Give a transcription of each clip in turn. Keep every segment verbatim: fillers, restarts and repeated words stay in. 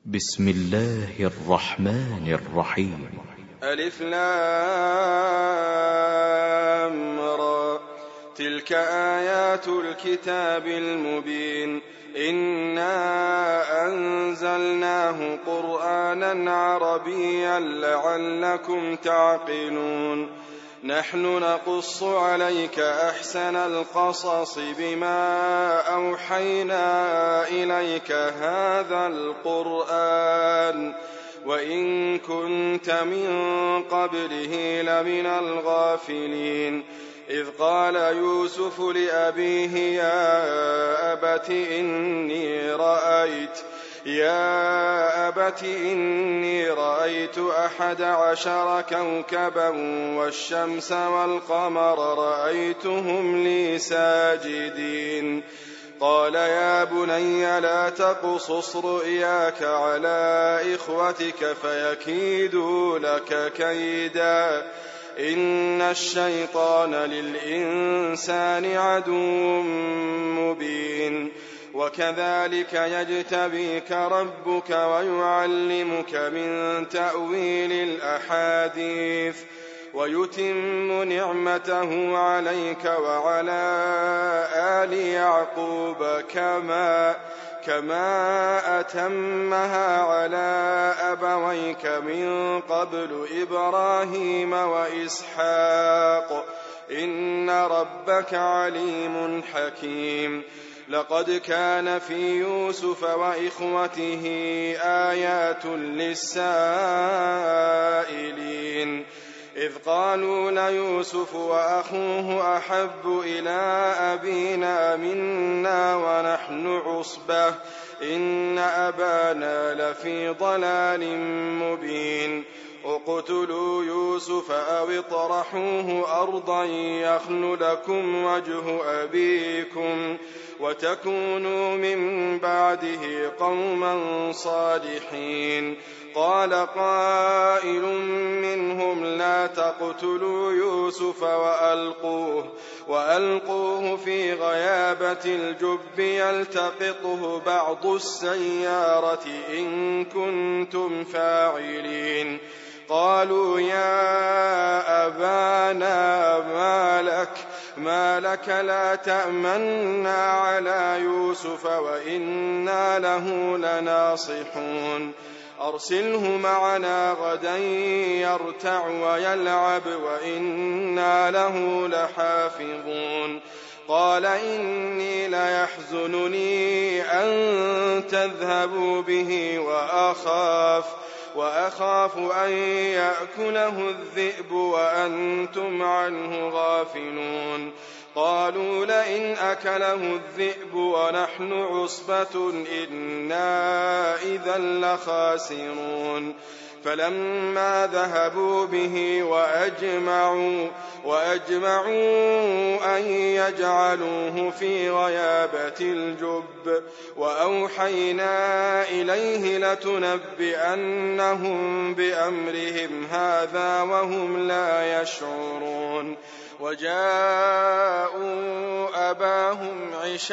بسم الله الرحمن الرحيم. ألف لام را. تلك آيات الكتاب المبين. إنا أنزلناه قرآنا عربيا لعلكم تعقلون. نحن نقص عليك أحسن القصص بما أوحينا إليك هذا القرآن وإن كنت من قبله لمن الغافلين. إذ قال يوسف لأبيه يا أبت إني رأيت يا أبت إني رأيت أحد عشر كوكبا والشمس والقمر رأيتهم لي ساجدين. قال يا بني لا تقصص رؤياك على إخوتك فيكيدوا لك كيدا إن الشيطان للإنسان عدو مبين. وكذلك يجتبيك ربك ويعلمك من تأويل الأحاديث ويتم نعمته عليك وعلى آل يعقوب كما كما أتمها على أبويك من قبل إبراهيم وإسحاق إن ربك عليم حكيم. لقد كان في يوسف وإخوته آيات للسائلين إذ قالوا ليوسف وأخوه أحب إلى أبينا منا ونحن عصبة إن أبانا لفي ضلال مبين. اقتلوا يوسف أو اطرحوه أرضا يخل لكم وجه أبيكم وتكونوا من بعده قوما صالحين. قال قائل منهم لا تقتلوا يوسف وألقوه, وألقوه في غيابة الجب يلتقطه بعض السيارة إن كنتم فاعلين. قالوا يا أبانا ما لك, ما لك لا تأمنا على يوسف وإنا له لناصحون. أرسله معنا غدا يرتع ويلعب وإنا له لحافظون. قال إني ليحزنني أن تذهبوا به وأخاف وأخاف أن يأكله الذئب وأنتم عنه غافلون. قالوا لئن أكله الذئب ونحن عصبة إنا إذا لخاسرون. فلما ذهبوا به وأجمعوا, وأجمعوا أن يجعلوه في غيابة الجب وأوحينا إليه لتنبئنهم بأمرهم هذا وهم لا يشعرون. وجاءوا أباهم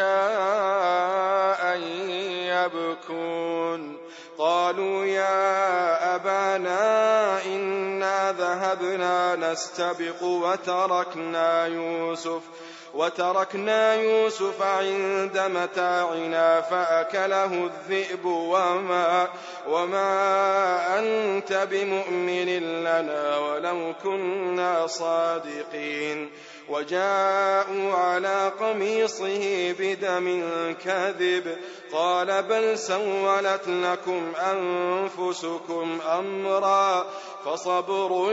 عشاء يبكون. قالوا يا أبانا إنا ذهبنا نستبق وتركنا يوسف وتركنا يوسف عند متاعنا فأكله الذئب وما, وما أنت بمؤمن لنا ولو كنا صادقين. وجاءوا على قميصه بدم كاذب. قال بل سولت لكم أنفسكم أمرا فصبر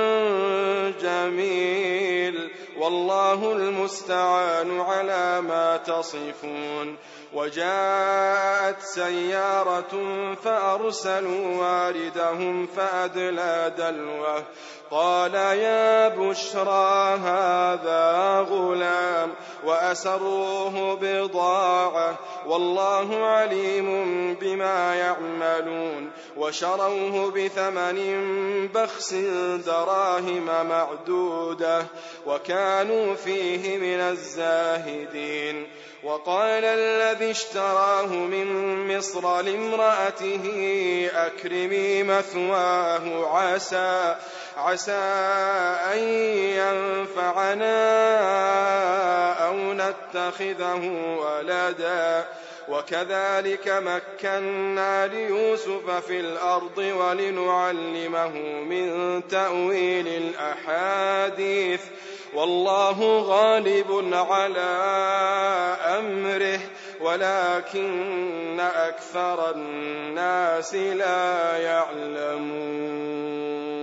جميل والله المستعان على ما تصفون. وجاءت سيارة فأرسلوا واردهم فأدلى دلوه. قال يا بشرى هذا غلام وأسروه بضاعة والله عليم بما يعملون. وشروه بثمن بخس دراهم معدودة وكانوا فيه من الزاهدين. وقال الذي الذي اشتراه من مصر لامرأته أكرمي مثواه عسى, عسى أن ينفعنا أو نتخذه ولدا وكذلك مكنا ليوسف في الأرض ولنعلمه من تأويل الأحاديث والله غالب على أمره ولكن أكثر الناس لا يعلمون.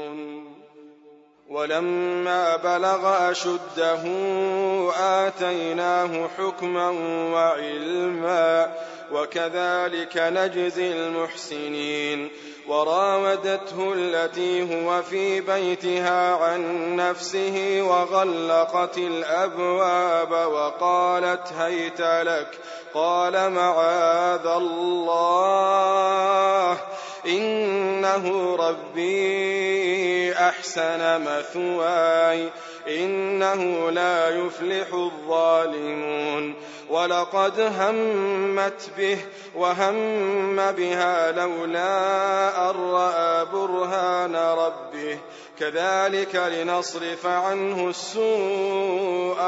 ولما بلغ أشده آتيناه حكما وعلما وكذلك نجزي المحسنين. وراودته التي هو في بيتها عن نفسه وغلقت الأبواب وقالت هيت لك قال معاذ الله إنه ربي أحسن مثواي إنه لا يفلح الظالمون. ولقد همت به وهم بها لولا أن رأى برهان ربه كذلك لنصرف عنه السوء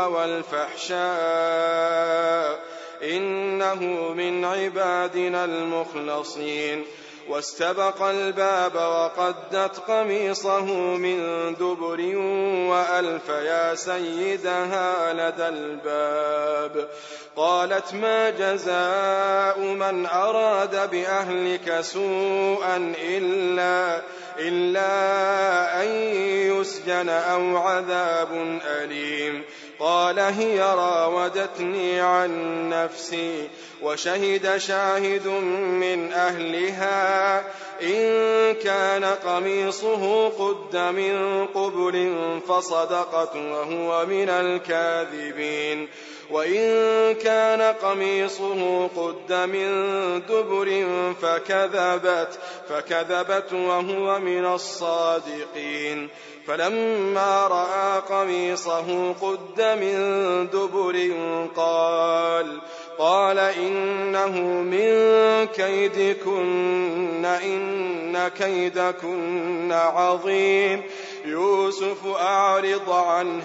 والفحشاء إنه من عبادنا المخلصين. واستبق الباب وقدت قميصه من دبر وألف يا سيدها لدى الباب قالت ما جزاء من أراد بأهلك سوءا إلا, إلا أن يسجن أو عذاب أليم. قال هي راودتني عن نفسي وشهد شاهد من أهلها إن كان قميصه قد من قبل فصدقت وهو من الكاذبين وإن كان قميصه قد من دبر فكذبت, فكذبت وهو من الصادقين. فلما رأى قميصه قد من دبر قال قال إنه من كيدكن إن كيدكن عظيم. يوسف أعرض عن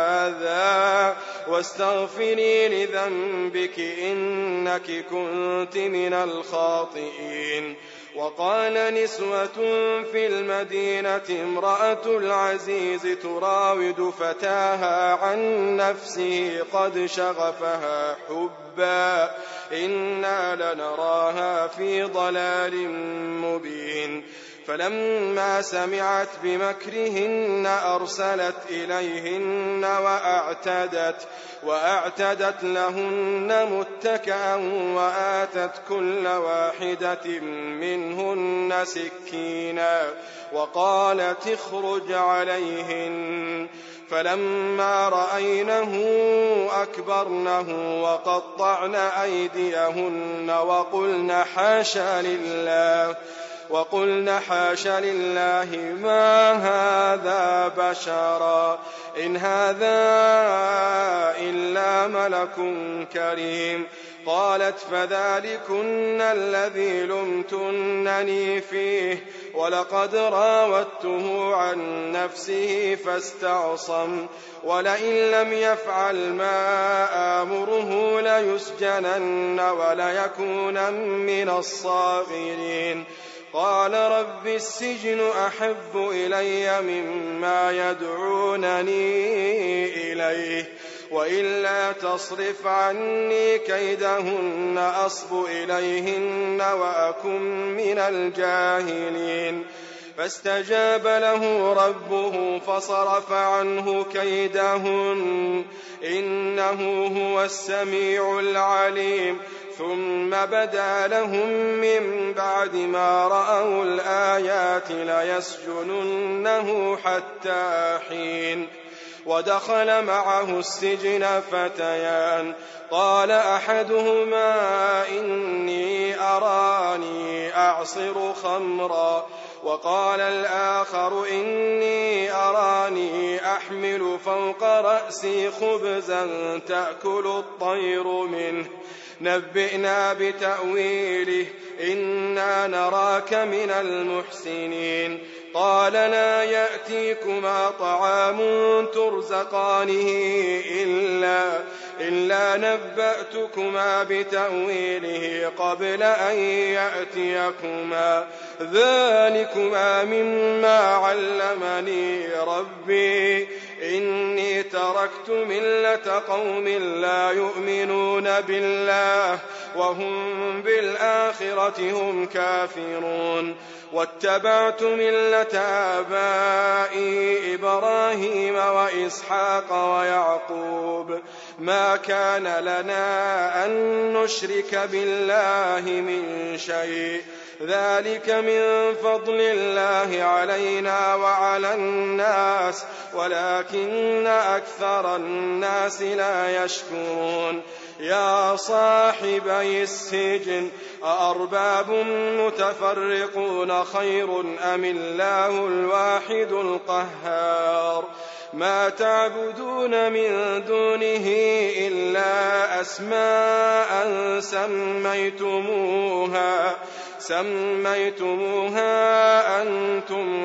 هذا واستغفري لذنبك إنك كنت من الخاطئين. وقال نسوة في المدينة امرأة العزيز تراود فتاها عن نفسه قد شغفها حبا إنا لنراها في ضلال مبين. فلما سمعت بمكرهن أرسلت إليهن وأعتدت, وأعتدت لهن متكئا وآتت كل واحدة منهن سكينا وقالت اخرج عليهن. فلما رأينه أكبرنه وقطعن أيديهن وقلن حاشا لله وقلن حاش لله ما هذا بشرا إن هذا إلا ملك كريم. قالت فذلكن الذي لمتنني فيه ولقد راودته عن نفسه فاستعصم ولئن لم يفعل ما آمره ليسجنن وليكون من الصاغرين. قال رب السجن أحب إلي مما يدعونني إليه وإلا تصرف عني كيدهن أصب إليهن وأكن من الجاهلين. فاستجاب له ربه فصرف عنه كيدهن إنه هو السميع العليم. ثم بدا لهم من بعد ما رأوا الآيات ليسجننه حتى حين. ودخل معه السجن فتيان قال أحدهما إني أراني أعصر خمرا وقال الآخر إني أراني أحمل فوق رأسي خبزا تأكل الطير منه نبئنا بتأويله إنا نراك من المحسنين قال لا يأتيكما طعام ترزقانه إلا, إلا نبأتكما بتأويله قبل أن يأتيكما ذلكما مما علمني ربي إني تركت ملة قوم لا يؤمنون بالله وهم بالآخرة هم كافرون واتبعت ملة آبائي إبراهيم وإسحاق ويعقوب ما كان لنا أن نشرك بالله من شيء ذلك من فضل الله علينا وعلى الناس ولكن أكثر الناس لا يشكرون يا صاحبي السجن أأرباب متفرقون خير أم الله الواحد القهار ما تعبدون من دونه إلا أسماء سميتموها سميتموها أنتم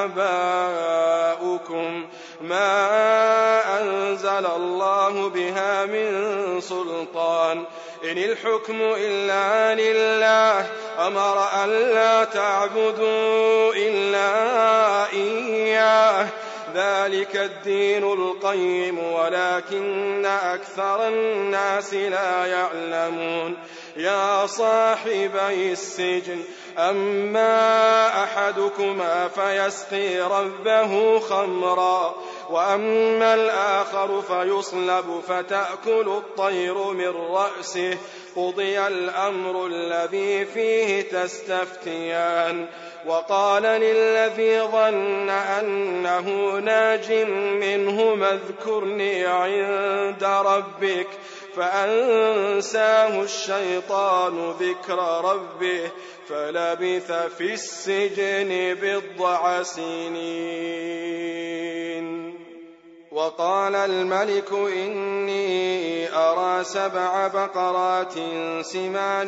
وآباؤكم ما أنزل الله بها من سلطان إن الحكم إلا لله أمر أن لا تعبدوا إلا إياه ذلك الدين القيم ولكن أكثر الناس لا يعلمون يا صاحبي السجن أما أحدكما فيسقي ربه خمرا وأما الآخر فيصلب فتأكل الطير من رأسه قضي الأمر الذي فيه تستفتيان وقال للذي ظن أنه ناج منه اذكرني عند ربك فأنساه الشيطان ذكر ربه فلبث في السجن بضع سنين وقال الملك إني أرى سبع بقرات سمان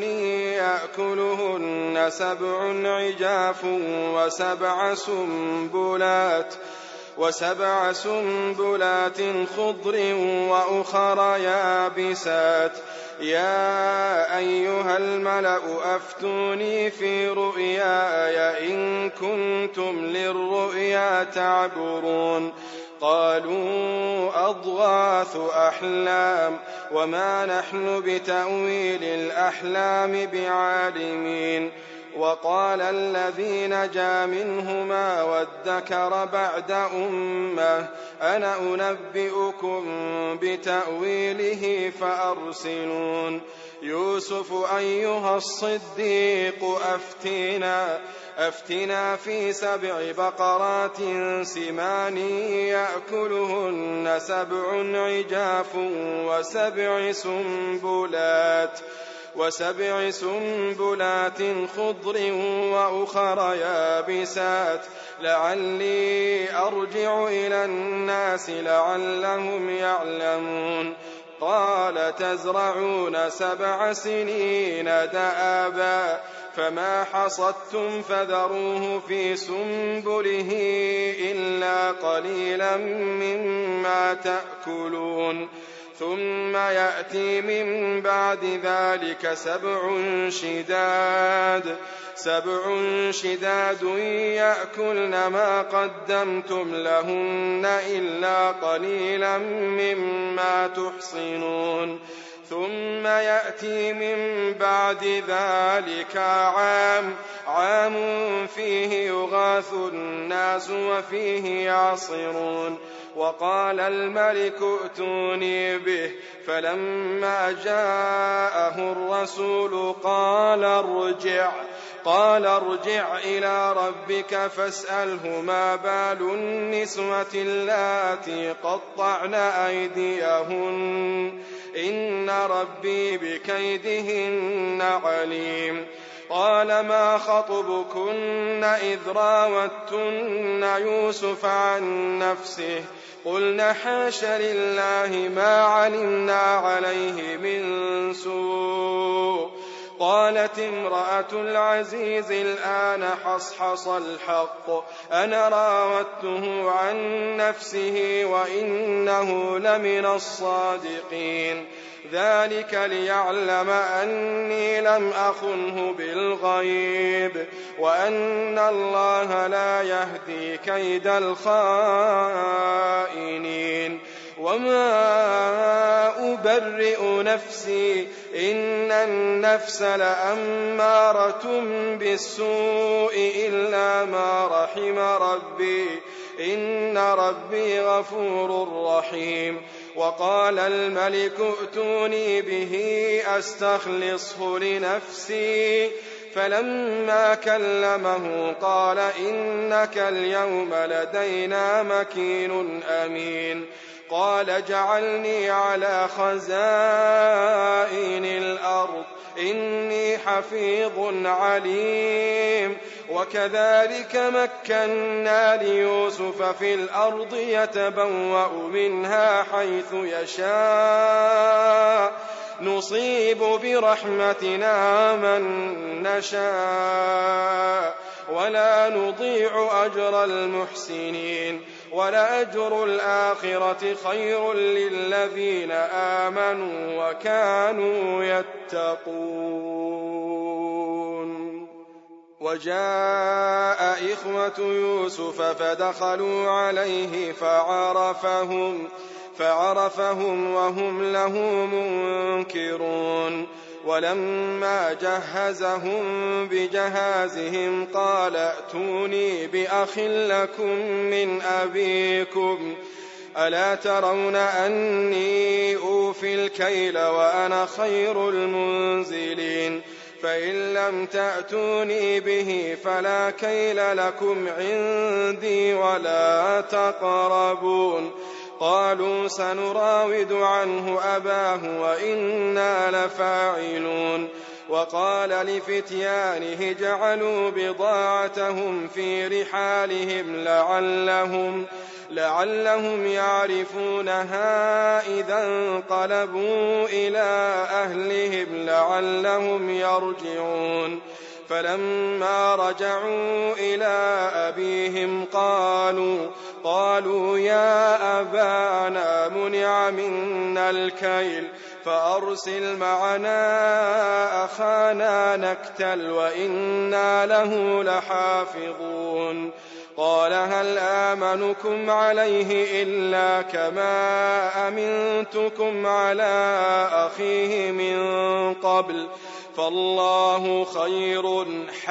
يأكلهن سبع عجاف وسبع سنبلات وسبع سنبلات خضر وأخر يابسات يا أيها الملأ أفتوني في رؤياي إن كنتم للرؤيا تعبرون قالوا أضغاث أحلام وما نحن بتأويل الأحلام بعالمين وقال الذي نجا منهما وادكر بعد أمة أنا أنبئكم بتأويله فأرسلون يوسف أيها الصديق أفتنا أفتنا في سبع بقرات سمان يأكلهن سبع عجاف وسبع سنبلات وسبع سنبلات خضر وأخر يابسات لعلي أرجع إلى الناس لعلهم يعلمون قال تزرعون سبع سنين دأبا فما حصدتم فذروه في سنبله إلا قليلا مما تأكلون ثم يأتي من بعد ذلك سبع شداد سبع شداد يأكلن ما قدمتم لهن إلا قليلا مما تحصنون ثم يأتي من بعد ذلك عام عام فيه يغاث الناس وفيه يعصرون وقال الملك ائتوني به فلما جاءه الرسول قال ارجع قال ارجع إلى ربك فاسأله ما بال النسوة اللاتي قطعن أيديهن إن ربي بكيدهن عليم قال ما خطبكن إذ راوتن يوسف عن نفسه قلنا حاش لله ما علمنا عليه من سوء قالت امرأة العزيز الآن حصحص الحق أنا راودته عن نفسه وإنه لمن الصادقين ذلك ليعلم أني لم أخنه بالغيب وأن الله لا يهدي كيد الخائنين وما أبرئ نفسي إن النفس لأمارة بالسوء إلا ما رحم ربي إن ربي غفور رحيم وقال الملك ائتوني به أستخلصه لنفسي فلما كلمه قال إنك اليوم لدينا مكين أمين قال اجعلني على خزائن الأرض إني حفيظ عليم وكذلك مكنا ليوسف في الأرض يتبوأ منها حيث يشاء نصيب برحمتنا من نشاء ولا نضيع أجر المحسنين ولأجر الآخرة خير للذين آمنوا وكانوا يتقون وجاء إخوة يوسف فدخلوا عليه فعرفهم فعرفهم وهم له منكرون ولما جهزهم بجهازهم قال ائتوني بأخ لكم من أبيكم ألا ترون أني أوفي الكيل وأنا خير المنزلين فإن لم تأتوني به فلا كيل لكم عندي ولا تقربون قالوا سنراود عنه أباه وإنا لفاعلون وقال لفتيانه جعلوا بضاعتهم في رحالهم لعلهم, لعلهم يعرفونها إذا انقلبوا إلى أهلهم لعلهم يرجعون فلما رجعوا إلى أبيهم قالوا قالوا يا أبانا منع منا الكيل فأرسل معنا أخانا نكتل وإنا له لحافظون قال هل آمنكم عليه إلا كما أمنتكم على أخيه من قبل فالله خير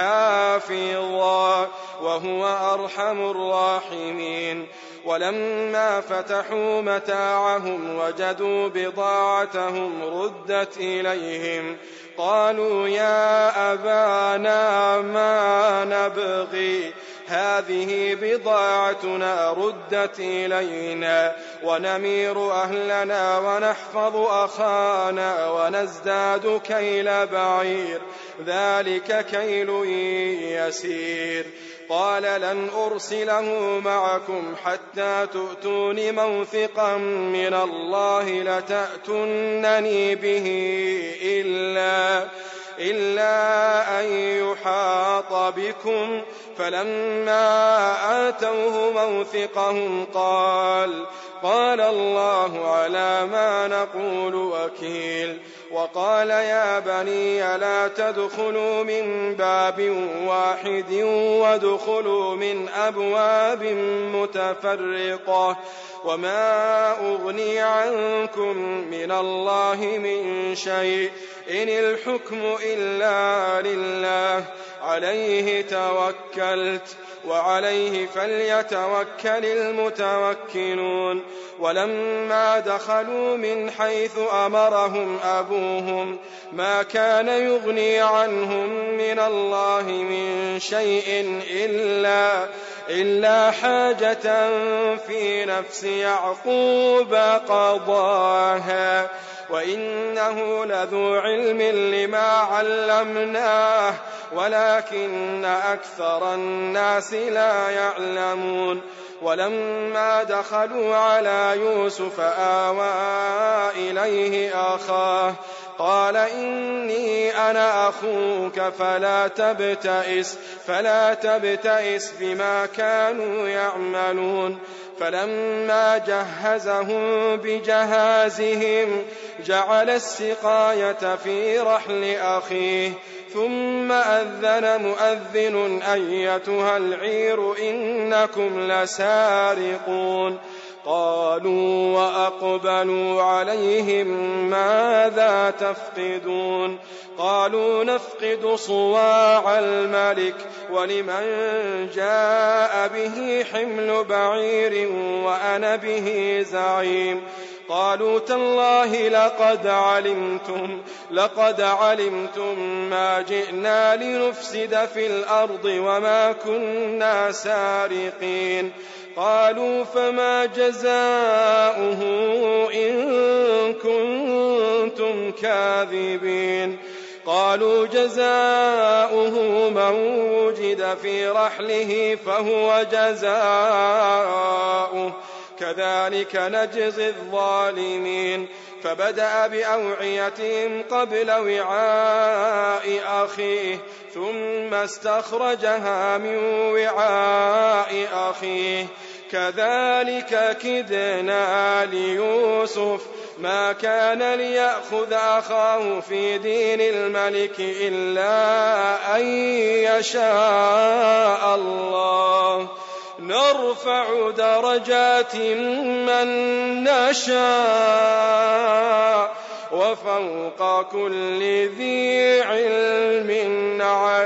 حافظا وهو أرحم الراحمين ولما فتحوا متاعهم وجدوا بضاعتهم ردت إليهم قالوا يا أبانا ما نبغي هذه بضاعتنا ردت إلينا ونمير أهلنا ونحفظ أخانا ونزداد كيل بعير ذلك كيل يسير قال لن أرسله معكم حتى تؤتون موثقا من الله لتأتونني به إلا, إلا أن يحاط بكم فلما آتوه موثقهم قال قال الله على ما نقول وكيل وقال يا بني لا تدخلوا من باب واحد وادخلوا من أبواب متفرقة وما أغني عنكم من الله من شيء إن الحكم إلا لله عليه توكلت وعليه فليتوكل المتوكلون ولما دخلوا من حيث أمرهم أبوهم ما كان يغني عنهم من الله من شيء إلا, إلا حاجة في نفس يعقوب قضاها وإنه لذو علم لما علمناه ولكن أكثر الناس لا يعلمون ولما دخلوا على يوسف آوى إليه أخاه قال إني أنا أخوك فلا تبتئس فلا تبتئس بما كانوا يعملون فلما جهزهم بجهازهم جعل السقاية في رحل أخيه ثم أذن مؤذن أيتها العير إنكم لسارقون قالوا وأقبلوا عليهم ماذا تفقدون قالوا نفقد صواع الملك ولمن جاء به حمل بعير وأنا به زعيم قالوا تالله لقد علمتم لقد علمتم ما جئنا لنفسد في الأرض وما كنا سارقين قالوا فما جزاؤه إن كنتم كاذبين قالوا جزاؤه من وجد في رحله فهو جزاؤه كذلك نجزي الظالمين فبدأ بأوعيتهم قبل وعاء أخيه ثم استخرجها من وعاء أخيه كذلك كدنا ليوسف ما كان ليأخذ أخاه في دين الملك إلا أن يشاء الله نرفع درجات من نشاء وفوق كل ذي علم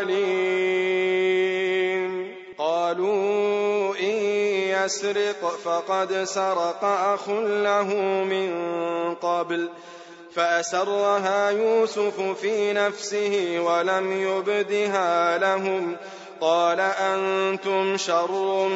عليم قالوا إن يسرق فقد سرق أخ له من قبل فأسرها يوسف في نفسه ولم يبدها لهم قال أنتم شر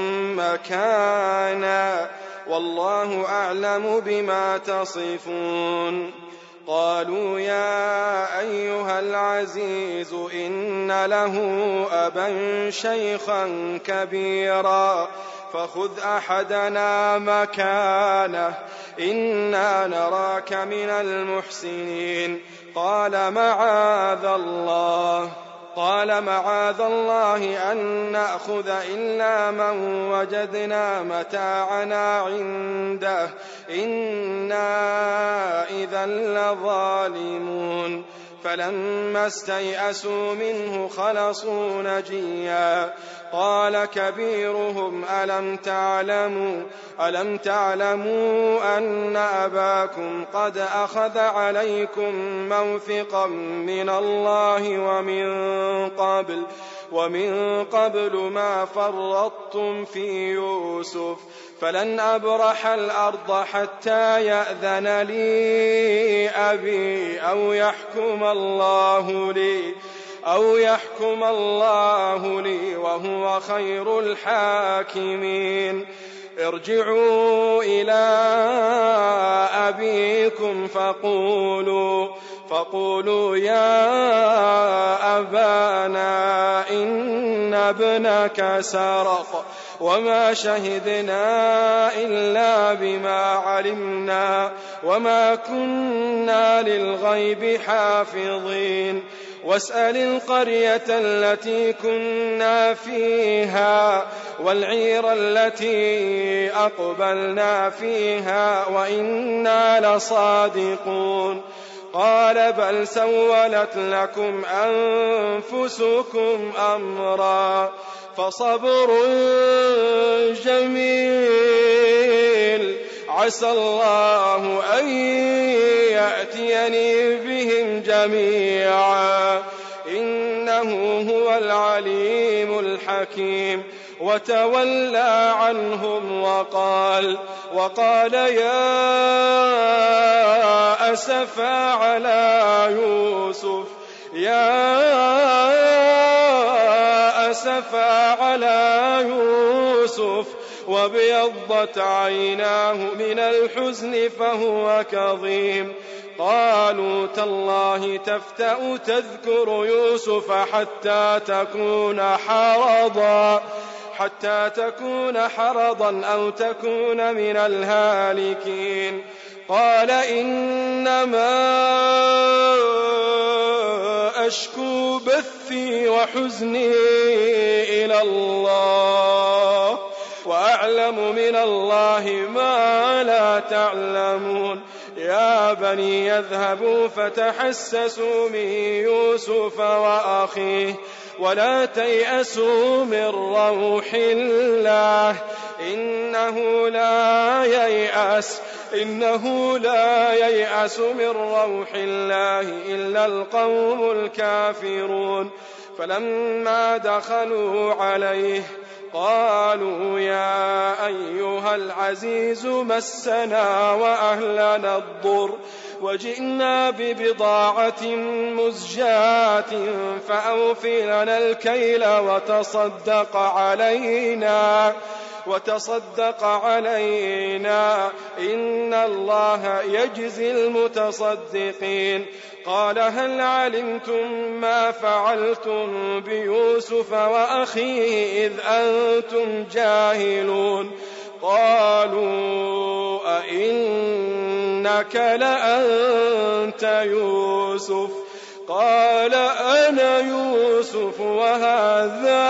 مكانا والله أعلم بما تصفون قالوا يا أيها العزيز إن له أبا شيخا كبيرا فخذ أحدنا مكانه إنا نراك من المحسنين قال معاذ الله قال معاذ الله أن نأخذ إلا من وجدنا متاعنا عنده إنا إذا لظالمون فلما استيئسوا منه خلصوا نجيا قال كبيرهم ألم تعلموا ألم تعلموا أن أباكم قد أخذ عليكم موثقا من الله ومن قبل ومن قبل ما فرطتم في يوسف فلن أبرح الأرض حتى يأذن لي أبي أو يحكم الله لي أو يحكم الله لي وهو خير الحاكمين ارجعوا إلى أبيكم فقولوا فقولوا يا أبانا إن ابنك سرق وما شهدنا إلا بما علمنا وما كنا للغيب حافظين واسأل القرية التي كنا فيها والعير التي أقبلنا فيها وإنا لصادقون قال بل سولت لكم أنفسكم أمرا فصبر جميل عسى الله أن يأتيني بهم جميعا إنه هو العليم الحكيم وتولى عنهم وقال وقال يا أسفا على يوسف يا أسفا على يوسف وابيضت عيناه من الحزن فهو كظيم قالوا تالله تفتأ تذكر يوسف حتى تكون حرضا حتى تكون حرضا أو تكون من الهالكين. قال إنما أشكو بثي وحزني إلى الله وأعلم من الله ما لا تعلمون. يا بني يذهبوا فتحسسوا من يوسف وأخيه ولا تيأسوا من روح الله إنه لا ييأس إنه لا ييأس من روح الله إلا القوم الكافرون. فلما دخلوا عليه قالوا يا أيها العزيز مسنا وأهلنا الضر وجئنا ببضاعة مزجاة فأوف لنا الكيل وتصدق علينا وتصدق علينا إن الله يجزي المتصدقين. قال هل علمتم ما فعلتم بيوسف وأخيه إذ أنتم جاهلون؟ قالوا أئنك لأنت يوسف؟ قال أنا يوسف وهذا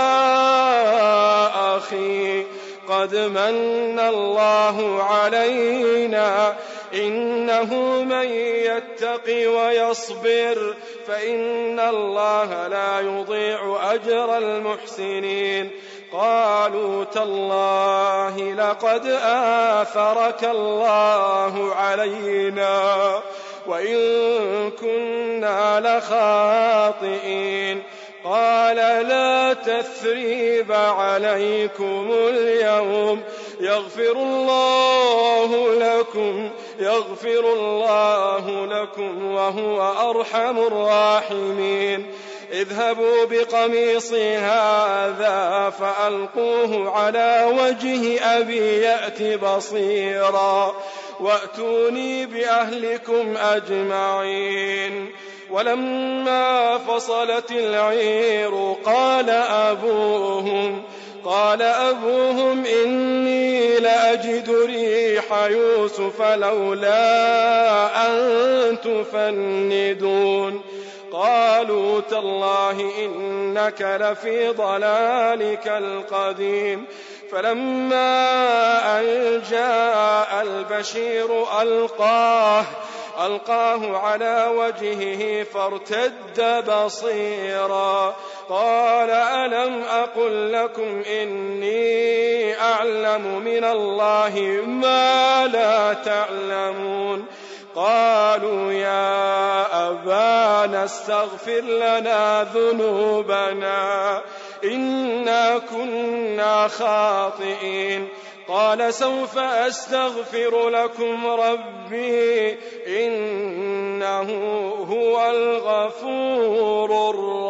أخي قد من الله علينا إنه من يتق ويصبر فإن الله لا يضيع أجر المحسنين. قالوا تالله لقد آثرك الله علينا وإن كنا لخاطئين. قال لا تثريب عليكم اليوم يغفر الله لكم يغفر الله لكم وهو أرحم الراحمين. اذهبوا بقميصي هذا فألقوه على وجه أبي يأت بصيرا وأتوني بأهلكم أجمعين. ولما فصلت العير قال أبوهم قال أبوهم إني لأجد ريح يوسف لولا أن تفندون. قالوا تالله إنك لفي ضلالك القديم. فلما أن جاء البشير ألقاه ألقاه على وجهه فارتد بصيرا قال ألم أقل لكم إني أعلم من الله ما لا تعلمون؟ قالوا يا أبانا استغفر لنا ذنوبنا إنا كنا خاطئين. قال سوف أستغفر لكم ربي إنه هو الغفور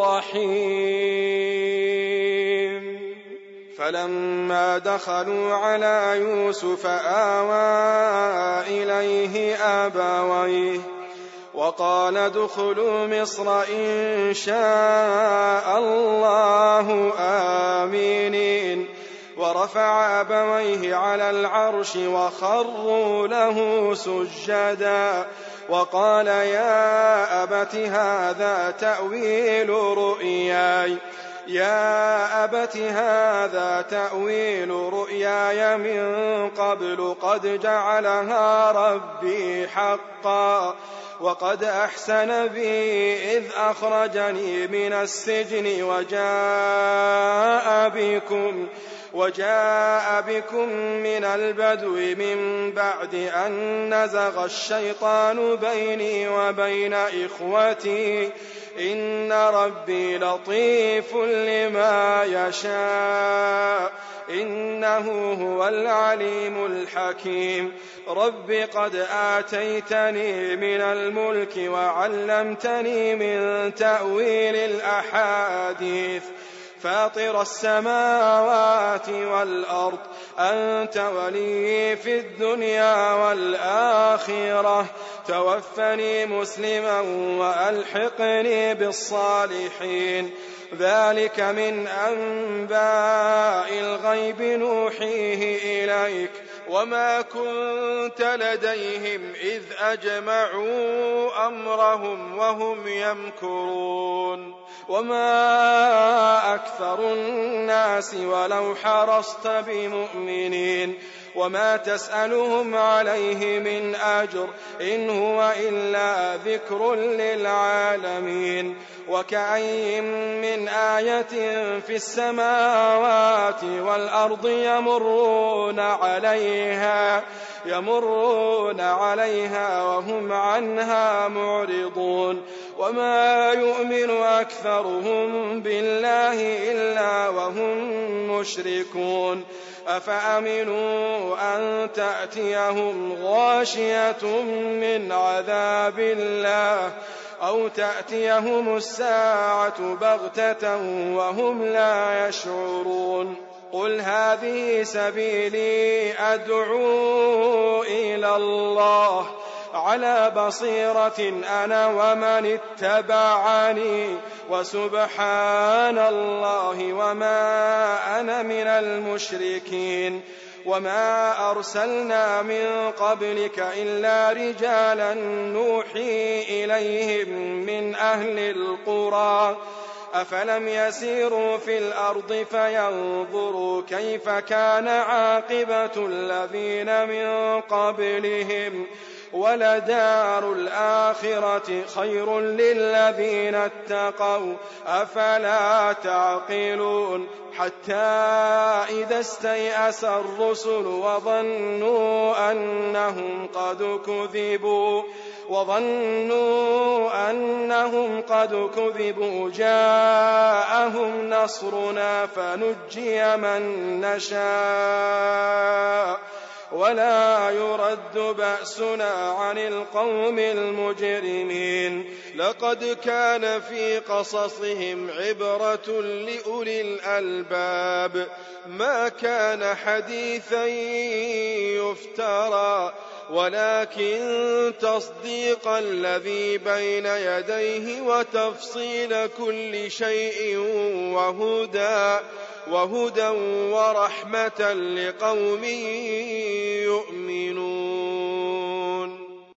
الرحيم. فلما دخلوا على يوسف آوى إليه أبويه وقال ادخلوا مصر إن شاء الله آمنين. ورفع أبويه على العرش وخروا له سجدا وقال يا أبت هذا تأويل رؤياي يا أبت هذا تأويل رؤياي من قبل قد جعلها ربي حقا وقد أحسن بي إذ أخرجني من السجن وجاء بكم وجاء بكم من البدو من بعد أن نزغ الشيطان بيني وبين إخوتي إن ربي لطيف لما يشاء إنه هو العليم الحكيم. رب قد آتيتني من الملك وعلمتني من تأويل الأحاديث فاطر السماوات والأرض أنت ولي في الدنيا والآخرة توفني مسلما وألحقني بالصالحين. ذلك من أنباء الغيب نوحيه إليك وما كنت لديهم إذ أجمعوا أمرهم وهم يمكرون. وما أكثر الناس ولو حرصت بمؤمنين وما تسألهم عليه من أجر إن هو إلا ذكر للعالمين. وكأين من آية في السماوات والأرض يمرون عليها يمرون عليها وهم عنها معرضون. وما يؤمن أكثرهم بالله إلا وهم مشركون. أفأمنوا أن تأتيهم غاشية من عذاب الله أو تأتيهم الساعة بغتة وهم لا يشعرون. قل هذه سبيلي أدعو إلى الله على بصيرة أنا ومن اتبعني وسبحان الله وما أنا من المشركين. وما أرسلنا من قبلك إلا رجالا نوحي إليهم من أهل القرى أفلم يسيروا في الأرض فينظروا كيف كان عاقبة الذين من قبلهم ولدار الآخرة خير للذين اتقوا أفلا تعقلون. حتى إذا استيأس الرسل وظنوا أنهم قد كذبوا وظنوا أنهم قد كذبوا جاءهم نصرنا فنجي من نشاء ولا يرد بأسنا عن القوم المجرمين. لقد كان في قصصهم عبرة لأولي الألباب ما كان حديثا يفترى ولكن تصديق الذي بين يديه وتفصيل كل شيء وهدى وهدى ورحمة لقوم يؤمنون.